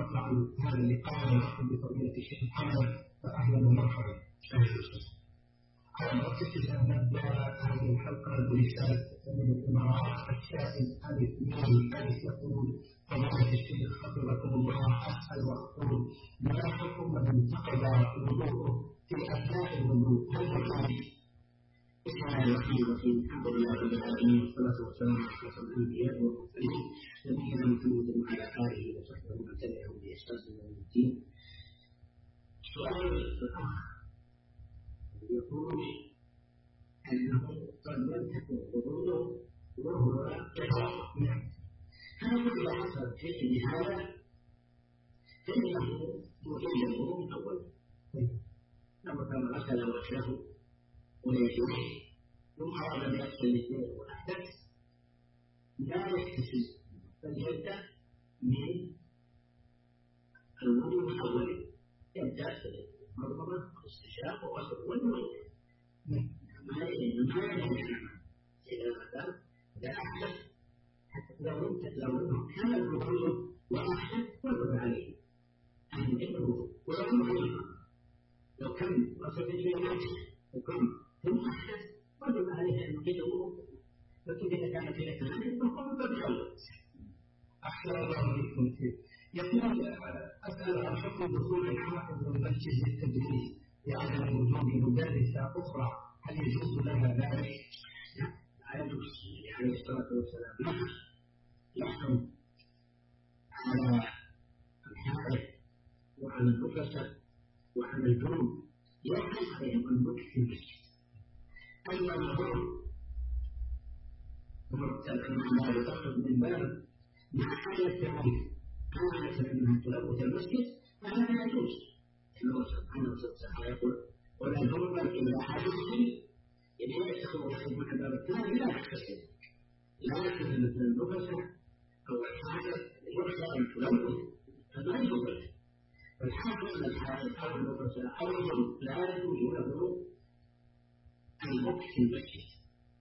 نرفع هذا اللقاء ونرحب بفضيلة الشيخ محمد فأهلا ومرحبا. على مرتكز أن نبدأ هذه الحلقة برسالة من الإمارات الشاهد ألف يقول فضيلة الشيخ حفظكم الله أسأل وأقول ما حكم من انتقد وضوءه في أثناء الوضوء؟ هل يجوز؟ بسم الله الرحمن الرحيم. الحمد لله رب العالمين والصلاة والسلام على أشرف الأنبياء والمرسلين نبينا محمد وعلى آله وصحبه ومن تبعهم بإحسان إلى يوم الدين. سؤال الأخ يقول أنه قد ينتقد وضوءه وهو يتوضأ. هل إذا حصل شيء بهذا فإنه يعيد الوضوء من أول. لما كان غسل وجهه ويديه ثم أراد أن يغسل يديه وأحدث لا يكتسب بل يبدأ من الوضوء من أوله، يبدأ بالمضمضة والاستنشاق وغسل الوجه ما ينهي إذا أحدث حتى لو كان الوضوء وأحدث وجب عليه أن يعيد الوضوء لو كان غسل يديه وكم ثم أحدث وجب عليه أن يعيد الوضوء، لكن إذا كان في الثاني فهو بالأول. أحسن الله إليكم فيه. يقول أسأل عن حكم دخول الحافظ المسجد للتدريس لعدم وجود مدرسة أخرى، هل يجوز لها ذلك؟ لا يجوز. عليه الصلاة والسلام يحكم على الحائط وعلى النفسة وعلى الجنوب يحكم عليهم المكث في المسجد. أما الظهر مرتبط مع لا يتخذ من باب مع حال التعريف عادة أنها تلوث المسجد فهذا يجوز. الله سبحانه وتعالى يقول ولا جنبا إلا حدثا إذا يتخذ واحد من الباب الثاني لا يحتسب، لكن مثل النفسة أو الحادث يخشى أن تلوث فما يجوز. فالحاكم من الحادث أو النفسة أو الجنوب لا يجوز له المكث في المسجد.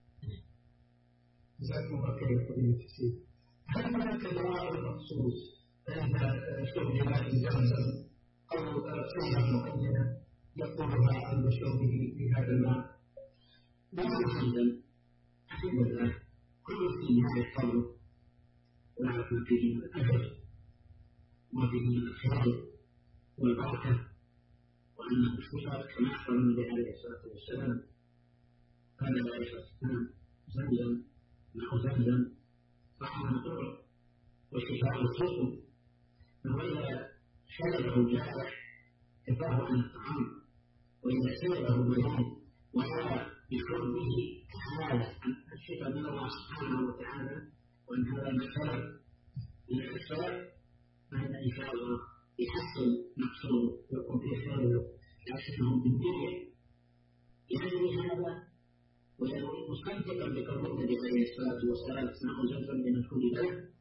جزاكم الله خير فضيلة الشيخ. هل هناك دواء مخصوص عند شرب ماء زمزم أو سنة معينة يقولها عند شربه في هذا الماء؟ ماء زمزم الحمد لله كل فيه هذا الفضل ونعرف فيه من الأجر وفيه من الخير والبركة وأنه شفاء كما أخبر النبي عليه الصلاة والسلام قال عليه الصلاة والسلام زمزم ماء زمزم طعام الضر وشفاء السقم، فإذا شربه الجائع كفاه عن الطعام، وإذا شربه المريض وهذا بشربه هذا الشفاء من الله سبحانه وتعالى وأن هذا مثل للعشاء فهذا إن شاء الله يحصل مقصوده ويكون فيه خير له، لكنهم بالدنيا يعني هذا ويكون مصدقا بقول النبي عليه الصلاة والسلام ماء زمزم لمن شرب له،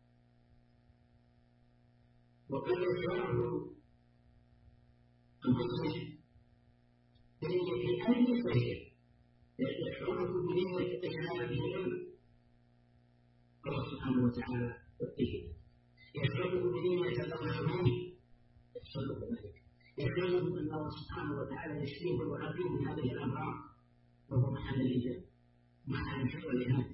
وقد يشربه المسلم بنية أي خير يشربه بنية إجعال به العلم الله سبحانه وتعالى والتجد، يشربه بنية الأمامين يحصل ذلك، يشربه أن الله سبحانه وتعالى يشفيه ويعافيه من هذه الأمراض وهو محل الإجابة مع الحر والإهانة،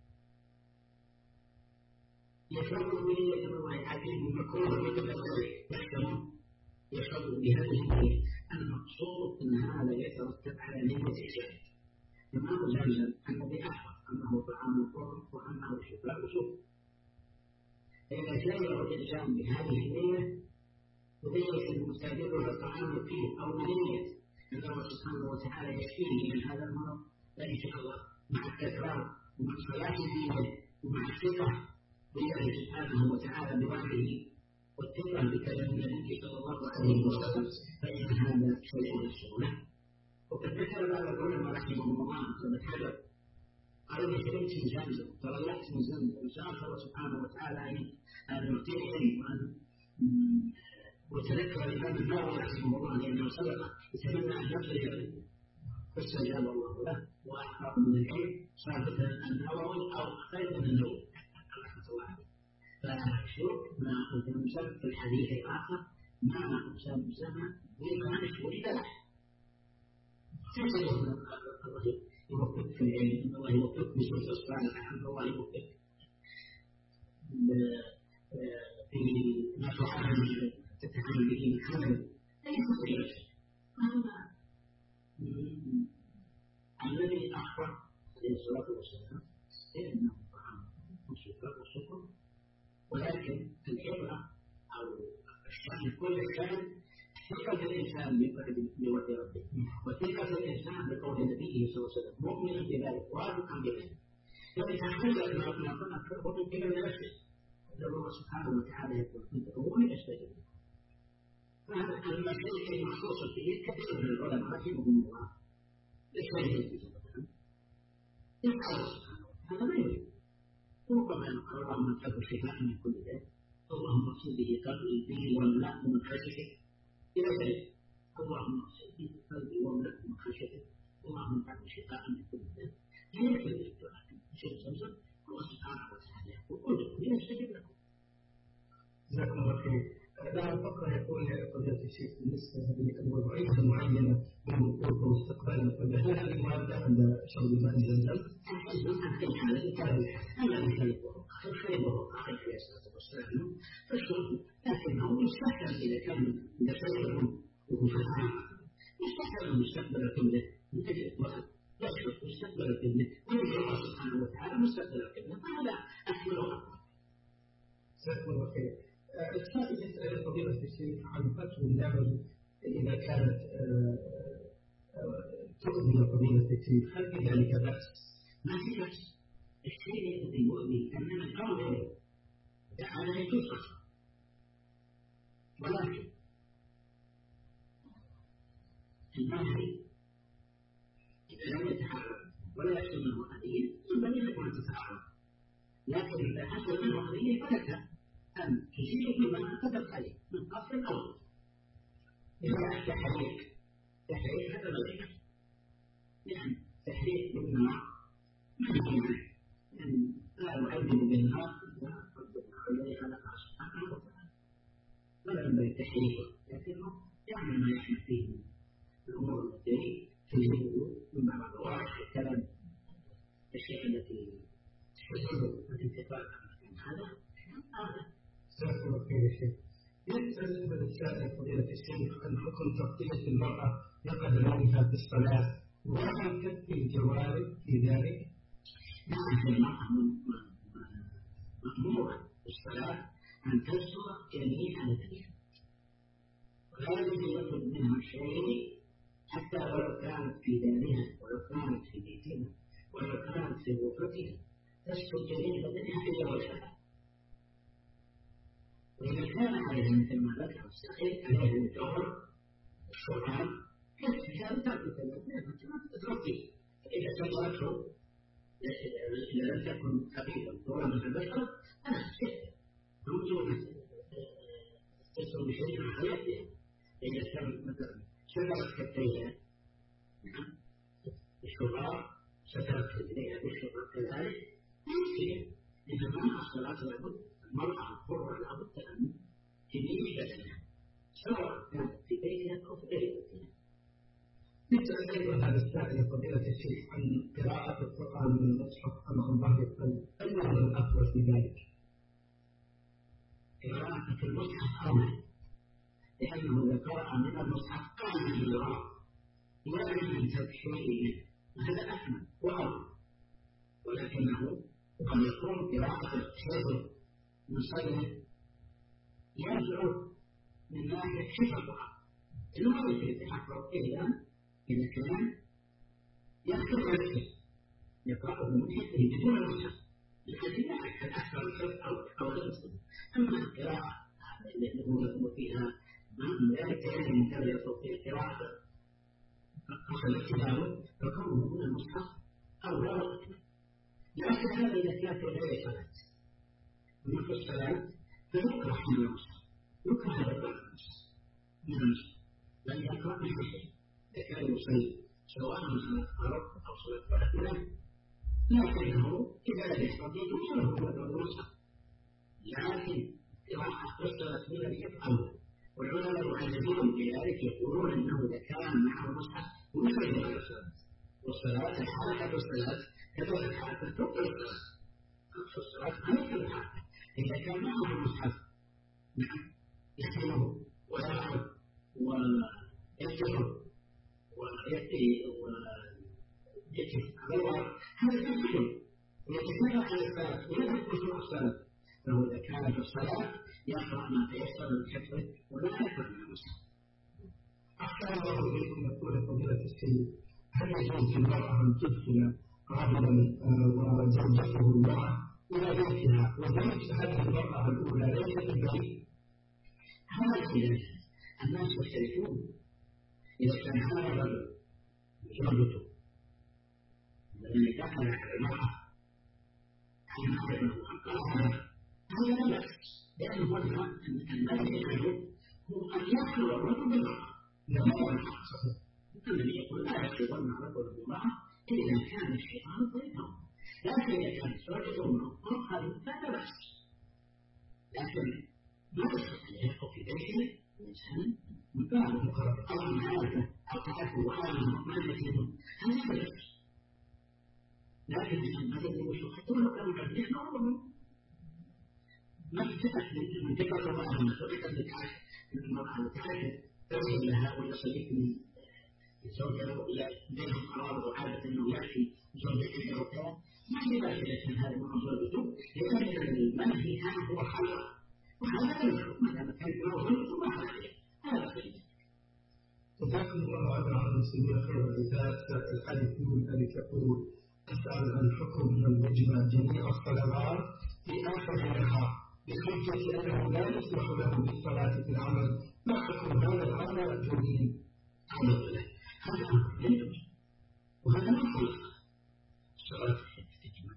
يشربه بنية الله يعافيه من مكروه يحكم يشربه بهذه النية. المقصود أن هذا يترتب على نية الشرك. إمام زمزم الذي أخبر أنه طعام القرب وأنه شفاء سوء، فإذا شربه الإنسان بهذه النية وليس المستهدف الطعام فيه أو بنية أن الله سبحانه وتعالى يشفيه من هذا المرض، فإن شاء الله مع التكرار ومع صلاة الدين ومع الثقة بالله سبحانه وتعالى بوحيه والثقة بكلام النبي صلى الله عليه وسلم فإن هذا شيء مشروع. وقد ذكر بعض العلماء رحمهم الله ابن حجر قال إذا شربت من زمزم تريحت من زمزم وسأل الله سبحانه وتعالى أن يعطيه علم وأن وتذكر الإمام النووي رحمه الله لأنه سبق يتمنى أن يصل إلى العلم فاستجاب الله له وأعطاه من العلم ثابتا النووي أو خير من النووي رحمة الله عليه. شوف ما أتمسك في الحديث الآخر ما أسمى بما نشوي بلح الله يوفقك في العلم، الله يوفقك بسوء الصالح، الله يوفقك في ما تتعامل به من حمل ليس غير الذي أخبر عليه الصلاة والسلام إنه طعام وشفاء وسكر، ولكن العبرة أو الشأن كل الشأن ثقة الإنسان بوجه ربه وثقة الإنسان بقول نبيه صلى الله عليه وسلم مؤمنا بذلك واثقا بذلك. فإذا تحدث ما قلنا فهو من قبل نفسه الله سبحانه وتعالى يقول كنت أقول أستجب. فهذا المشايخ المخصوصة فيه كثير من العلماء رحمهم الله الشيخ يفعل سبحانه هذا ما يريد. ربما يقول اللهم اتقوا الشفاء من كل ذلك، اللهم اغسل به قلبي والماء من خشيتك إلى ذلك، اللهم اغسل به قلبي والماء من خشيتك، اللهم اتقوا الشفاء من كل ذلك. لا يكفي الدعاء شيخ زمزم الله سبحانه وتعالى يقول ادعوا لنستجب لكم. جزاكم الله خير. لا فقط يقول قضية الشيخ بالنسبة للوضعية معينة بالوقوف واستقبال القبلة، هل هذه مادة عند شرب ماء زمزم؟ لكنه يستحسن إذا كان يستحسن يستحسن مستقبل القبلة من أجل الوقت، يشرب مستقبل القبلة ويرجو الله سبحانه وتعالى مستقبل القبلة، فهذا أكمل وأكمل. جزاكم الله خير. السائل يسأل فضيلة الشيخ عن فتوى النعم إذا كانت تؤذي فضيلة الشيخ، هل في ذلك بأس؟ ما في بأس. الشيء الذي يؤذي أننا نقول تعالى يجوز قصر، ولكن النهي إذا لم يتحرك ولا يحصل منه أذية ينبغي لك أن تتعرض، لكن إذا حصل منه أذية فلك أن تزيد بما كتبت عليه من قصر الأول. إذا تحريك هذا لا يجوز، لأن تحريك بالنار ما يعني لا يعذب بالنار إلا ربنا الذي خلق سبحانه وتعالى، ولا ينبغي تحريكه، لكنه يعمل ما يحمل فيه من الأمور التي تزيده من بعض الواقع الكلام الشيء التي تحصل الانتقال من هذا. جزاكم الله خير يا شيخ. يسأل السائل فضيلة الشيخ عن حكم تغطية المرأة لقدمها في الصلاة، وهل تكفي الجوارب في ذلك؟ نعم، المرأة مأمورة بالصلاة أن تستر جميع بدنها، ولا يجوز منها شيء حتى ولو كانت في دارها ولو كانت في بيتها ولو كانت في غرفتها تستر جميع بدنها إلا وجهها. وإذا كان عليها مثل ما ذكر السائل عليها الجوهر الشرعان كيف هذا تغطي، فإذا تغطته إذا لم تكن خفيفا طولا من البشر أنا أستشهد موجودة تستر بشيء من حياتها. إذا كانت مثلا سترت كتيها بالشراب، سترت رجليها بالشراب كذلك يكفي، إنما الصلاة لابد المرأة الحرة لابد أن تميل بدنها سواء كانت في بيتها أو في غير بيتها. يسأل أيضا هذا السائل فضيلة الشيخ عن قراءة القرآن من المصحف أمام ظهر القلب، أين هو الأفضل في ذلك؟ قراءة المصحف أولى، لأنه إذا قرأ من المصحف قام بالقراءة ولا ينسب شيء هذا أكمل وأولى، ولكنه قد يكون قراءة الشيخ مصلى يرجع من ناحية حفظها، إنه ما يمكن يتحقق إلا إذا كان يحفظ نفسه يقرأه من حفظه بدون المصحف، لكن لا يحتاج أكثر الحفظ أو المسلم. أما القراءة التي هو فيها من ذلك يعني من كان يستطيع قراءة أصل الكتاب فكونه من المصحف أو لا أكثر، لكن هذا إذا كان في غير صلاة. أما في الصلاة فيقرأ من المصحف، يكره هذا القرآن من المصحف بل يقرأ من حفظه إذا كان يصلي سواء من صلاة فرض أو صلاة نافلة، لكنه إذا لم يستطيع يوصله إلى المصحف لكن قراءة فسرت من الأول، والعلماء يعلمون بذلك يقولون أنه إذا كان معه المصحف يخرج على الصلاة، والصلاة حركة الصلاة كذلك الحركة تبطل الصلاة، الصلاة ما يمكن الحركة إذا كان معه المصحف نعم يحمله ويرعب ويكتب ويأتي ويكتب على الأرض، هذا يدخل ويتكلم عن الصلاة ويدخل خشوع الصلاة، فهو إذا كان في الصلاة يقرأ ما تيسر من حفظه ولا يقرأ من المصحف. أحسن الله إليكم يقول فضيلة السيد، هل يجوز للمرأة أن تدخل رجلا وزوجته معه إلى بيتها وزوج هذه المرأة الأولى ليست في البيت؟ هذا الخلاف الناس يختلفون. إذا كان هذا الرجل زوجته الذي دخل على المرأة عن عدمه أنقذها هذا لا بأس، لأنه الذي يفعله هو أن يدخل الرجل بالمرأة لا الحق صحيح. النبي يقول لا يدخلن الرجل بالمرأة إذا كان الشيطان بينهم، لكن إذا كان زوجته مرأة فلا بأس. لكن ما يستطيع أن يدخل في بيته الإنسان من باب المقرب أو المعارفة أو تعرفه وعالمه ما يفهمه هذا لا بأس. لكن هذا الوشوش حتى لو كانوا جميعا معهم ما تفتح من ذكر الله أن تفتح لتعرف المرأة وتعرف ترسل لها ولا صديق من زوجها ولا بينهم قرار وعادة أنه يأتي زوجته وكذا ما يبقى إذا كان هذا موضوع بدون، لأن المنهي هذا هو الخلق وهذا الحكم ما دام كان موضوع ثم هذا خير. جزاكم الله عن المسلمين خير الجزاء. الحديث يقول أسأل عن حكم من يجمع جميع الصلوات في آخر النهار بحجة أنه لا يسمح له بالصلاة في العمل، ما حكم هذا الأمر الجميل؟ هذا أمر لا يجوز وهذا ما خلق الصلاة في الجماعة.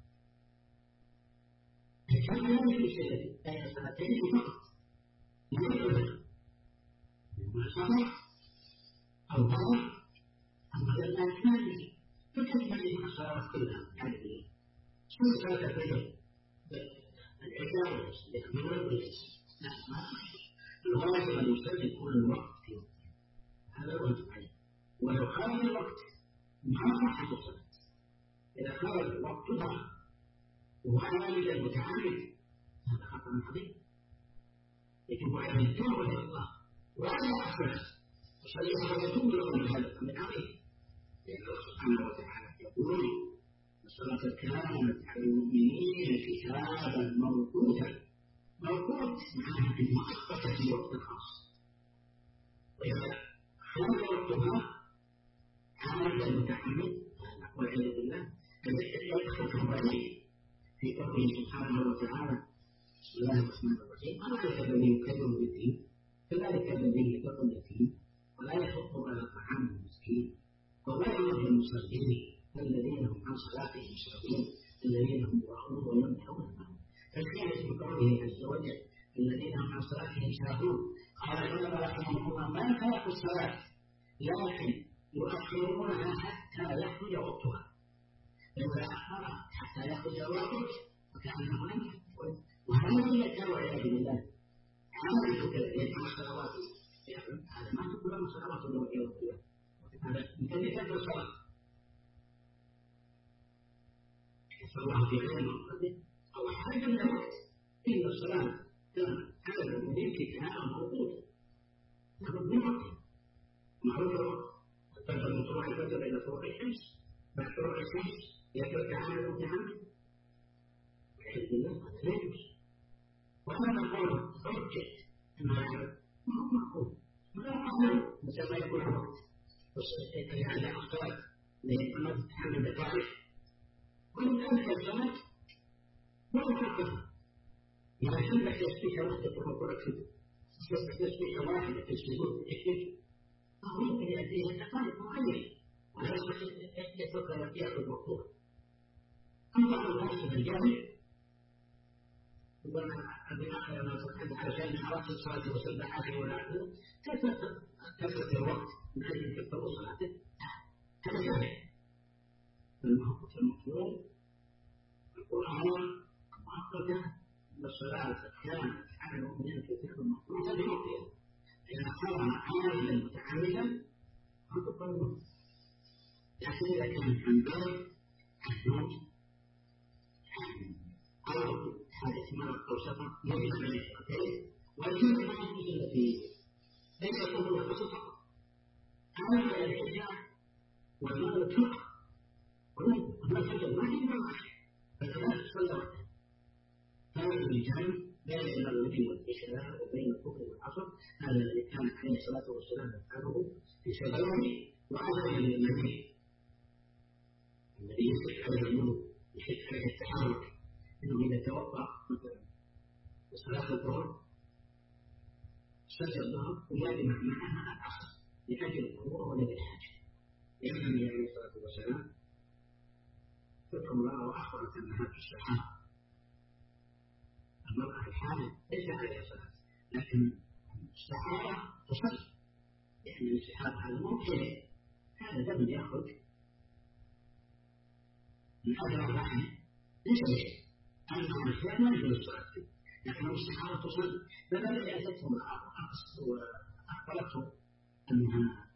كان لا يجوز شيء بين صلاتين فقط لا يجوز ما صلى أو ضرب أو غير ذلك فتجمع بين الصلوات كلها يعني شو صلاة الفجر العشاء والمغرب والعشاء لا ما الواجب أن يصلي كل الوقت في وقته، هذا الواجب عليه. ولو خرج الوقت ما صحت الصلاة، إذا خرج الوقت ضاع وعامل المتعمد هذا خطأ عظيم يجب عليه التوبة إلى الله وعلى أحسن وصليها ويتوب له هذا من عظيم، لأنه سبحانه وتعالى يقول الصلاة كانت على المؤمنين كتابا موقوتا، موقوت معناها المؤقتة في وقت خاص، وإذا خرج وقتها عامل المتعمد والعياذ بالله يدخل في الوعيد في قوله سبحانه وتعالى بسم الله الرحمن الرحيم أرأيت الذي يكذب بالدين كذلك الذي يدق اليتيم ولا يحض على طعام المسكين وويل للمصلين الذين هم عن صلاتهم ساهون الذين هم يراءون ويمنعون الماعون. فالخير في قوله عز وجل الذين هم عن صلاتهم ساهون قال العلماء رحمهم الله ما تركوا الصلاة لكن يؤخرونها حتى يخرج وقتها، فإذا أخرها حتى يخرج الوقت فكأنه لم يحدث، وهذا الذي والعياذ بالله عامل يجمع الصلوات هذا ما تقول له صلوات الله والعياذ بالله، هذا مكلفات الصلاة يسأل الله في غير موقفه أو حاجة من الوقت إن الصلاة كان عدد المؤمنين كتابا موقوتا لابد من وقته معروف الوقت تبدأ من طلوع الفجر إلى طلوع الشمس، بعد طلوع الشمس يترك عمل المتعمد والعياذ بالله هذا لا يجوز. وهذا القول حجة ما هو معقول ولا معقول مثل ما يقول الوقت يعني الصلاة لما تتحمل بطارق وإن أنت الصلاة ولا تحققها إذا كنت تسبيحة واحدة تقول لك تسبيحة واحدة في السجود تكفيك أو يمكن يأتيها دقائق معينة ولا يترك يأخذ وقتها. أما بعض الناس من الجاهل وأنا أبي آخر ما تتحدث على شيء من عرفت الصلاة وسبحاته ولا أعلم كثرة الوقت من أجل تكتب صلاته هذا جاهل. المفروض القرآن مؤقتة والصلاة كانت على المؤمنين كتابا مفروضا بوقتها إذا صار عاملا متعمدا فقد لكن إذا كان عن باب الزوج أو حادث مرض أو سفر يجب عليه الشرطين والجنة ما يجوز إلا فيه ليس كل القصص فقط أما الحجاب والمرض فقط وما سجل واحد ما واحد فلا تصلى وحده هذا الرجال لا يزال به والإشراء وبين الكفر والعصر هذا الذي كان عليه الصلاة والسلام يفعله في سبيله وهذا الذي يشرك عليه الملك يشرك عليه التحرك انه اذا توضا مثلا لصلاه الظهر صلى الظهر ويجمع معها العصر لاجل الامور ولا للحاجه لان النبي عليه الصلاه والسلام ذكر الله واخبرت انها تصلحها المراه الحامل ليس عليها صلاه لكن الصحابه تصلي يعني الاستحاضه هذا ممكن هذا دم ياخذ من هذا الرحم ليس بشيء أما الأشياء ما يجوز الصلاة فيه لكن الاستحاضة تصلي فلما جاءتهم وأخبرتهم أنها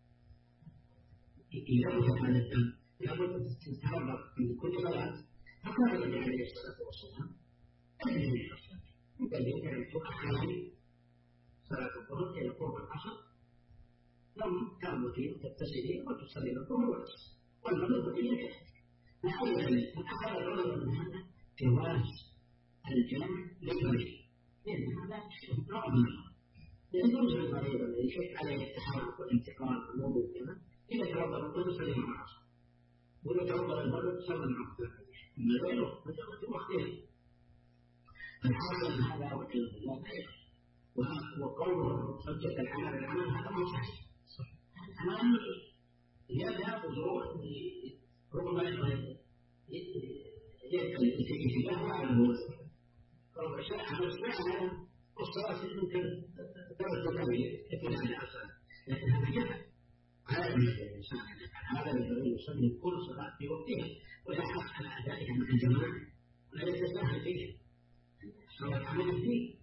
إذا وجد هذا الدم لابد أن تتوضأ من كل صلاة فقال النبي عليه الصلاة والسلام أجل من الصلاة يبين أن تؤخر صلاة الظهر إلى قرب العصر لم تمضي تغتسلين وتصلي الظهر والعصر والمغرب إلى كذلك فأخذ العلماء من هذا جواز الجمع للرجل لأن هذا نوع من يجوز للمريض الذي يشك عليه التحرك والانتقال والوضوء كما إذا توضأ الظهر صلي مع العصر وإذا توضأ المغرب صلى مع الظهر أما غيره فجمع وقتها فالحاصل أن هذا وجه الله أيضا وقوله حجة العمل هذا ما صحيح العمل يذهب وظروف ربما يتجاه عنه أو عمل فعلا والصلاة يمكن درجة قوية يكون هذا أصلا لكن هذا جهل على الإنسان هذا الذي يصلي كل صلاة في وقتها ويحرص على أدائها مع الجماعة ولا يتساهل فيها صلاة عمل فيه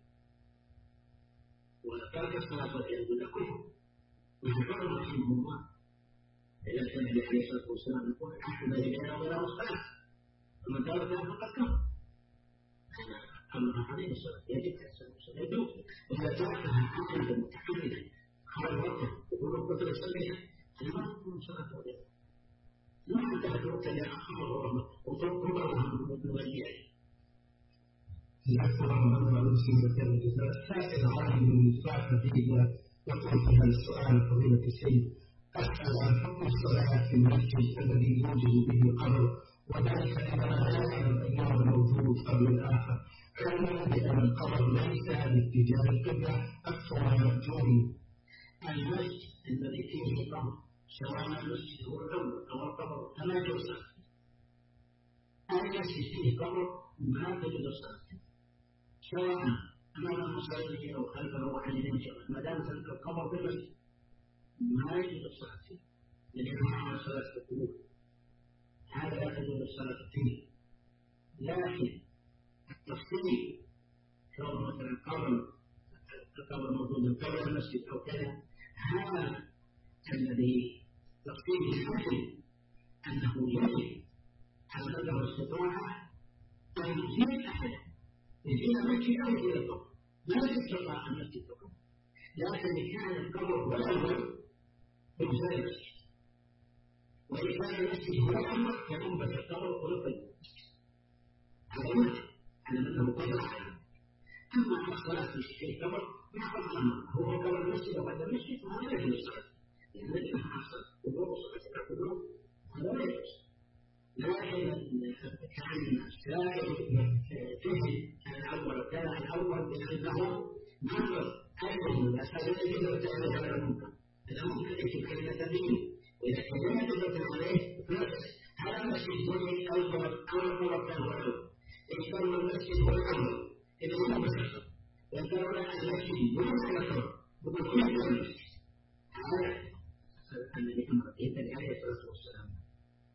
وترك الصلاة والعياذ بالله كفر وذكر رحمه الله إذا كان النبي عليه الصلاة والسلام يقول أحد الرجال ولا الصلاة ومن تركها فقد كفر أما عليه الصلاة يجب على الصلاة يجوز وإذا تركها عمدا متعمدا خرج وقتها يقول كنت أصليها أنا ما أكون صلاة ولا ما انتهت وقتها لأخر وترك بعضها من غيره الأكثر من المسلمين الجزاء سائل عالم من الفاتحة إذا وقفتها السؤال فضيلة السيد أسأل عن حكم الصلاة في المسجد الذي يوجد به قبر وذلك إذا كان الأيام موجود قبل الآخر علما بأن القبر ليس باتجاه القبلة أكثر مرجوه المسجد الذي فيه القبر سواء المسجد هو الأول أو القبر فلا يوصل المسجد فيه قبر ما تجد الصلاة سواء أمام المصلي أو خلفه أو عن يمينه ما دام تلك القبر بالمسجد ما يجوز الصلاة فيه لأنها صلاة القبور هذا لا تجوز الصلاة فيه لكن التفصيل كون مثلا القبر موجود قبل المسجد أو كذا هذا الذي تفصيل الحكم أنه يجب على قدر الاستطاعة أن يزيل أحدا يزيل المسجد أو يزيل القبر لا يستطيع أن يسجد القبر لكن كان القبر هو الأول فيزال المسجد وإن كان المسجد هو الأول فينبت القبر ويقبل المسجد هذا وجه على أنه قدر عليه أما الصلاة في القبر يحفظ أمره هو قبل المسجد وبعد المسجد فهذا لا يجوز الصلاة لأن الذي حصل وضوء صلاة القبور هذا لا يجوز لكن كان السائل فهم الأول كان الأول بأنه نظر أيضا الأسئلة التي تتعرض على المنكر هذا ممكن يجب كلمة منه وإذا كان يجب عليه هذا المسجد هو الأول أو الأول كان هو الأول إن كان المسجد هو الأول إذا هو مسجد وإن كان المسجد هو الأول وبكل المسجد هذا الذي أمر به النبي عليه الصلاة والسلام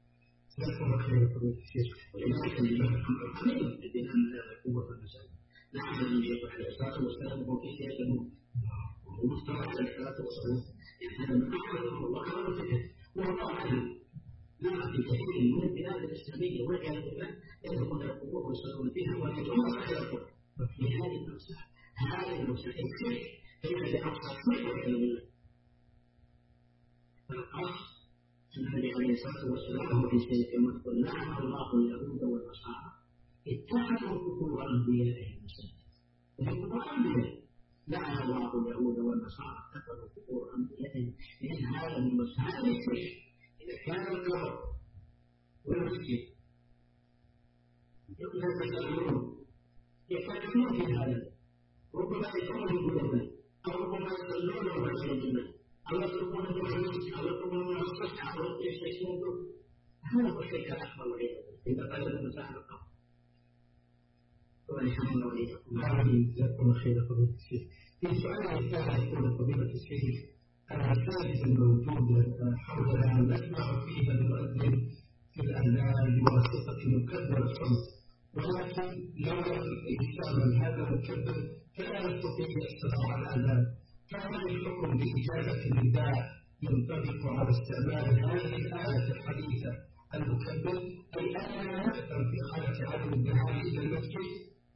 لكن خير فضيلة الشيخ ولذلك الإمام الحمد الذي أن لا قوة المساجد نعم النبي عليه الصلاة والسلام هو في سياق الموت ومستوى عليه الصلاة والسلام يعني هذا من أعظم وأعظم الفتن وهو عنه نرى في كثير من البلاد الإسلامية والعياذ بالله يدخلون إلى القبور ويصلون فيها ويدعون صاحب القبور في هذه المساحة الشرك هي بأقصى الشرك والعياذ بالله. فالأصل النبي عليه الصلاة والسلام هو في سياق الموت قل لعن الله اليهود والنصارى اتخذوا قبور أنبيائهم مساجد. وفي قبور أنبياء لعن الله اليهود والنصارى اتخذوا قبور أنبيائهم لأن هذا من مسائل الشرك. إذا كان القبر والمسجد يتكلمون في هذا ربما يكون الجنة أو ربما يصلون وغير الجنة أو يطلبون بالعلم أو يطلبون من الصحة أو يستشهدون هذا هو الشرك الأكبر والعياذ بالله إذا قلبوا مساحة القبر. ونحن وليكم جزاكم خير فضيلة الشيخ. في سؤال الثاني يقول فضيلة الشيخ الحادث الموجود حولنا نسمع فيها المؤذن في الأذان بواسطة مكبر الصوت ولكن لو يستعمل هذا المكبر فلا يستطيع الاستماع على الأذان. فهل الحكم بإجابة النداء ينطبق على استعمال هذه الآلة الحديثة المكبر أي أننا نفهم في حالة عدم الذهاب إلى المسجد؟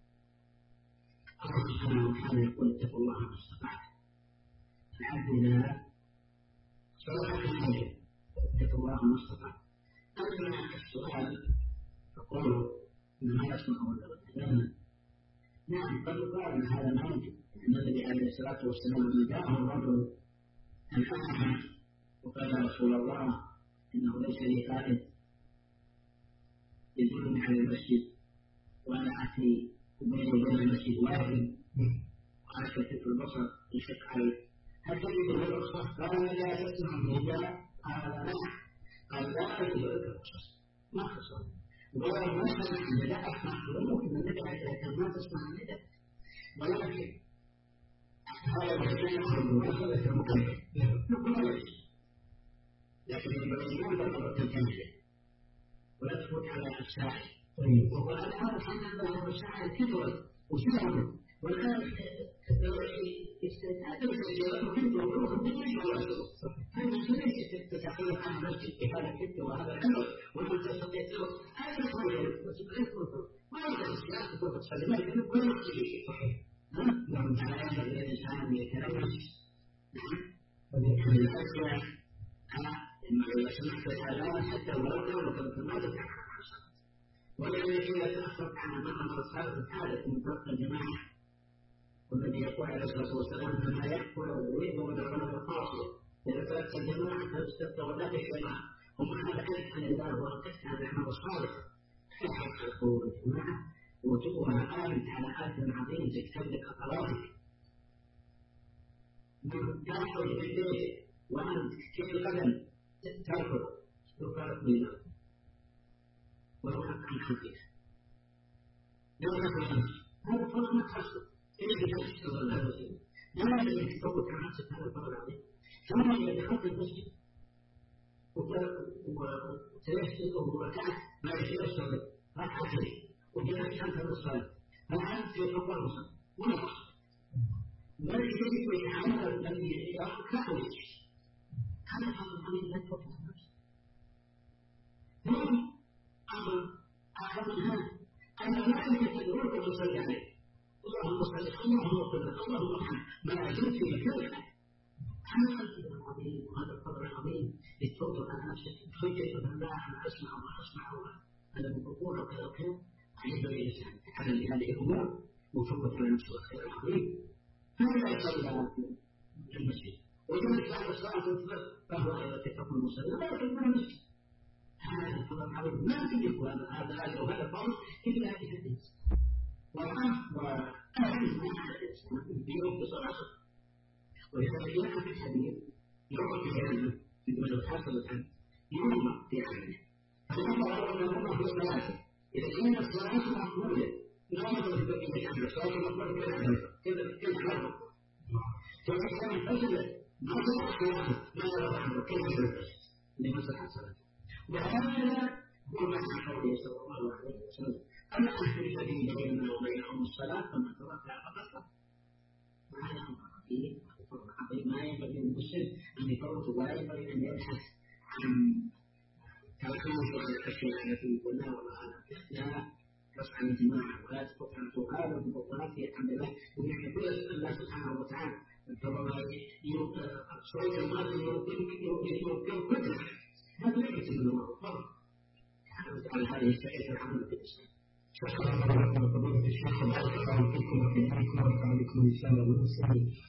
الله سبحانه وتعالى يقول اتقوا الله ما استطعتم. العبد صلاة الحاجة اتقوا الله ما استطعتم. أما السؤال فقولوا إنما يسمع ولا الأذان. نعم قد يقال أن هذا ما يمكن. النبي عليه الصلاة والسلام لما جاءه الرجل الأعمى وقال يا رسول الله إنه ليس لي قائد يدلني على المسجد وأنا آتي وبيني وبين المسجد وادي وأنا كثيف البصر يشق علي هل تجد له الرخصة؟ قال لا تسمع النداء. قال لا. قال لا أجد لك الرخصة ما خصه وقال ما سمع النداء أسمع ممكن النداء ما تسمع النداء ولكن هذا الشيء يخرج من مسألة المكلف لكن المسلمون لا تنتهي ولا تفوت على الساعة. وهو الآن الحمد لله الساعة كثرت وسهلت والآن استثناء السيارات وكنت وروح الدنيا ويأسر هذا ليس تتحدث عن المسجد بهذا الكتب وهذا الأمر وأن تستطيع هذا خير ما يقدر السيارات تكون تصلي ولا يحتاج صحيح. نعم على هذا الإنسان يتلمس من الأشياء إذا سمعت الآن حتى ولو كان ما تتحدث عن الصلاة ولأنك إذا تأخرت عن المقام الصلاة الحادث من طرق الجماعة والذي يقول عليه الصلاة والسلام أنها يأكل ويريد ودعونا القاصر إذا تركت الجماعة فاستبقى ولا الجماعة هم هذا أنت عن الله وركزت على الأعمال الصالحة فحق الخروج الجماعة وتقوها آمن على آثر عظيم تكتب لك أطلاتك تأخذ في البيت وأنت كيف القدم تأخذ تفرق بينك ولو حق عن خلقك لو تفرق هذا فرق ما تحصل إذا بحث تظل هذا الشيء لا يجب أن تفوت عن نفسك هذا الفرق العظيم ثم إذا دخلت المسجد وتيسر وركعت ما يصير الصلاة ركعتين وجلست أنت للصلاة فالآن في قبر المصلى ولا تصل ما يجب أن يتعامل الذي يأخذ كأوليك هذا فضل عظيم لا تفوت عن نفسك. ثم أمر آخر من هذا أن لا يتدرك وتصلي عليه اللهم صل اللهم اغفر اللهم ارحم ما زلت في مكانك هذا الفضل العظيم وهذا الفضل العظيم لتفوت عن نفسك تخيل أن لا أنا أسمع وما أسمع هذا بقبول وكذا وكذا عند الإنسان يتحمل بهذه الأمور وفوت على نفسه الخير العظيم فلا يصلي على المسجد وجدت بعد الصلاة فهو أيضا تكفل المصلي لا يكفل المسجد هذا الفضل العظيم ما تجد هذا الأجر وهذا الفضل إلا في الحديث والآن وأهل ما على الإنسان بيوم بصلاته ولذلك جاء في الحديث يوم في عمله في دول الحاصلة عنه يوم في عمله فلما رأى الله في صلاته إذا كانت الصلاة مقبولة لا يقدر في عمله الصلاة مقبولة كذا حرب فالإنسان فجل ما صلح صلاته ما يرى عنه كيف يلبس لما صلح صلاته وهذا هو معنى قوله صلى الله عليه وسلم أما الذي بيننا وبينهم الصلاة فما تركها فقد كفر. وهذا أمر عظيم ما ينبغي للمسلم أن يفوت ولا ينبغي أن يبحث عن تلخيص الأشياء التي قلنا وما لا تسعى الجماعة ولا تقابل بمقولات الحمد لله ونحن كل الله سبحانه وتعالى ربما صوت المال يمكن كلها هذا ليس من الله فرض على هذه السعيدة العمل بالإسلام. شكرا لكم فضيلة الشيخ وبارك الله فيكم وفي دينكم ونفع بكم إن شاء الله.